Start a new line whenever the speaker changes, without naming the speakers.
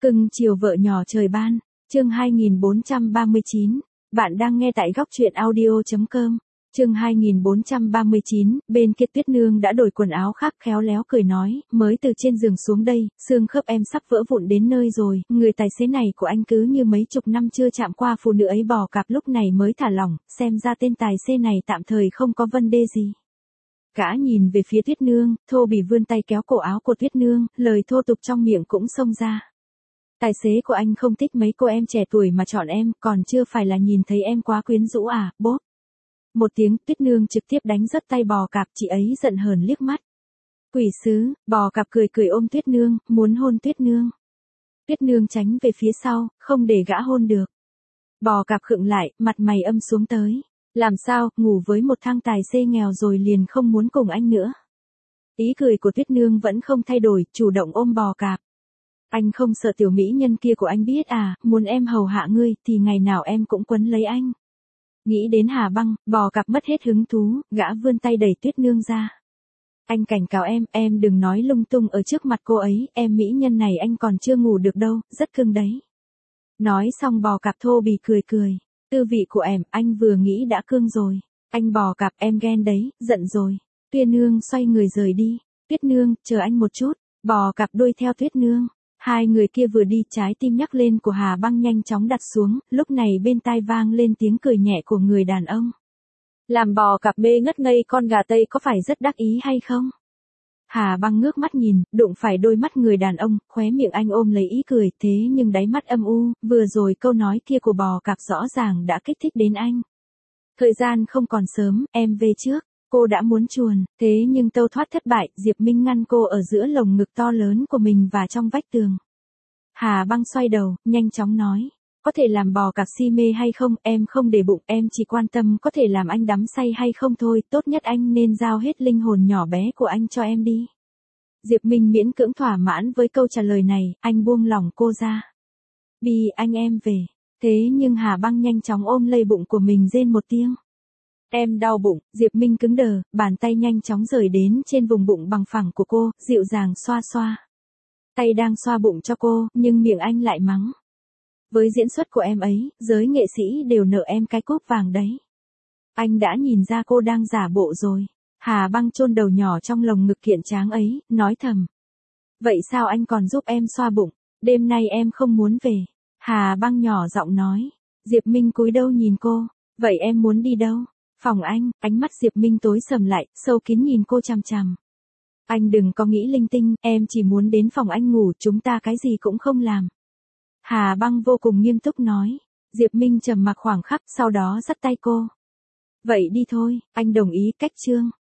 Cưng chiều vợ nhỏ trời ban, chương 2439, bạn đang nghe tại góc truyện audio.com, chương 2439, bên kia Tuyết Nương đã đổi quần áo khác khéo léo cười nói, mới từ trên giường xuống đây, xương khớp em sắp vỡ vụn đến nơi rồi, người tài xế này của anh cứ như mấy chục năm chưa chạm qua phụ nữ ấy bò cạp lúc này mới thả lỏng, xem ra tên tài xế này tạm thời không có vấn đề gì. Gã nhìn về phía Tuyết Nương, thô bỉ vươn tay kéo cổ áo của Tuyết Nương, lời thô tục trong miệng cũng xông ra. Tài xế của anh không thích mấy cô em trẻ tuổi mà chọn em, còn chưa phải là nhìn thấy em quá quyến rũ à, bốp. Một tiếng, Tuyết Nương trực tiếp đánh rớt tay bò cạp, chị ấy giận hờn liếc mắt. Quỷ sứ, bò cạp cười cười ôm Tuyết Nương, muốn hôn Tuyết Nương. Tuyết Nương tránh về phía sau, không để gã hôn được. Bò cạp khựng lại, mặt mày âm xuống tới. Làm sao, ngủ với một thằng tài xế nghèo rồi liền không muốn cùng anh nữa. Ý cười của Tuyết Nương vẫn không thay đổi, chủ động ôm bò cạp. Anh không sợ tiểu mỹ nhân kia của anh biết à, muốn em hầu hạ ngươi, thì ngày nào em cũng quấn lấy anh. Nghĩ đến Hà Băng, bò cạp mất hết hứng thú, gã vươn tay đẩy Tuyết Nương ra. Anh cảnh cáo em đừng nói lung tung ở trước mặt cô ấy, em mỹ nhân này anh còn chưa ngủ được đâu, rất cưng đấy. Nói xong bò cạp thô bỉ cười cười. Tư vị của em, anh vừa nghĩ đã cương rồi. Anh bò cạp em ghen đấy, giận rồi. Tuyết Nương xoay người rời đi. Tuyết Nương, chờ anh một chút. Bò cạp đuôi theo Tuyết Nương. Hai người kia vừa đi trái tim nhắc lên của Hà Băng nhanh chóng đặt xuống, lúc này bên tai vang lên tiếng cười nhẹ của người đàn ông. Làm bò cạp mê ngất ngây con gà Tây có phải rất đắc ý hay không? Hà Băng ngước mắt nhìn, đụng phải đôi mắt người đàn ông, khóe miệng anh ôm lấy ý cười, thế nhưng đáy mắt âm u, vừa rồi câu nói kia của bò cạp rõ ràng đã kích thích đến anh. Thời gian không còn sớm, em về trước, cô đã muốn chuồn, thế nhưng tâu thoát thất bại, Diệp Minh ngăn cô ở giữa lồng ngực to lớn của mình và trong vách tường. Hà Băng xoay đầu, nhanh chóng nói, có thể làm bò cạp si mê hay không, em không để bụng, em chỉ quan tâm có thể làm anh đắm say hay không thôi, tốt nhất anh nên giao hết linh hồn nhỏ bé của anh cho em đi. Diệp Minh miễn cưỡng thỏa mãn với câu trả lời này, anh buông lỏng cô ra. Bi anh em về, thế nhưng Hà Băng nhanh chóng ôm lấy bụng của mình rên một tiếng. Em đau bụng, Diệp Minh cứng đờ, bàn tay nhanh chóng rời đến trên vùng bụng bằng phẳng của cô, dịu dàng xoa xoa. Tay đang xoa bụng cho cô, nhưng miệng anh lại mắng. Với diễn xuất của em ấy, giới nghệ sĩ đều nợ em cái cúp vàng đấy. Anh đã nhìn ra cô đang giả bộ rồi. Hà Băng chôn đầu nhỏ trong lồng ngực kiện tráng ấy, nói thầm. Vậy sao anh còn giúp em xoa bụng, đêm nay em không muốn về. Hà Băng nhỏ giọng nói. Diệp Minh cúi đầu nhìn cô, vậy em muốn đi đâu? Phòng anh, ánh mắt Diệp Minh tối sầm lại, sâu kín nhìn cô chằm chằm. Anh đừng có nghĩ linh tinh, em chỉ muốn đến phòng anh ngủ, chúng ta cái gì cũng không làm. Hà Băng vô cùng nghiêm túc nói. Diệp Minh trầm mặc khoảng khắc, sau đó dắt tay cô. Vậy đi thôi, anh đồng ý, cách chương.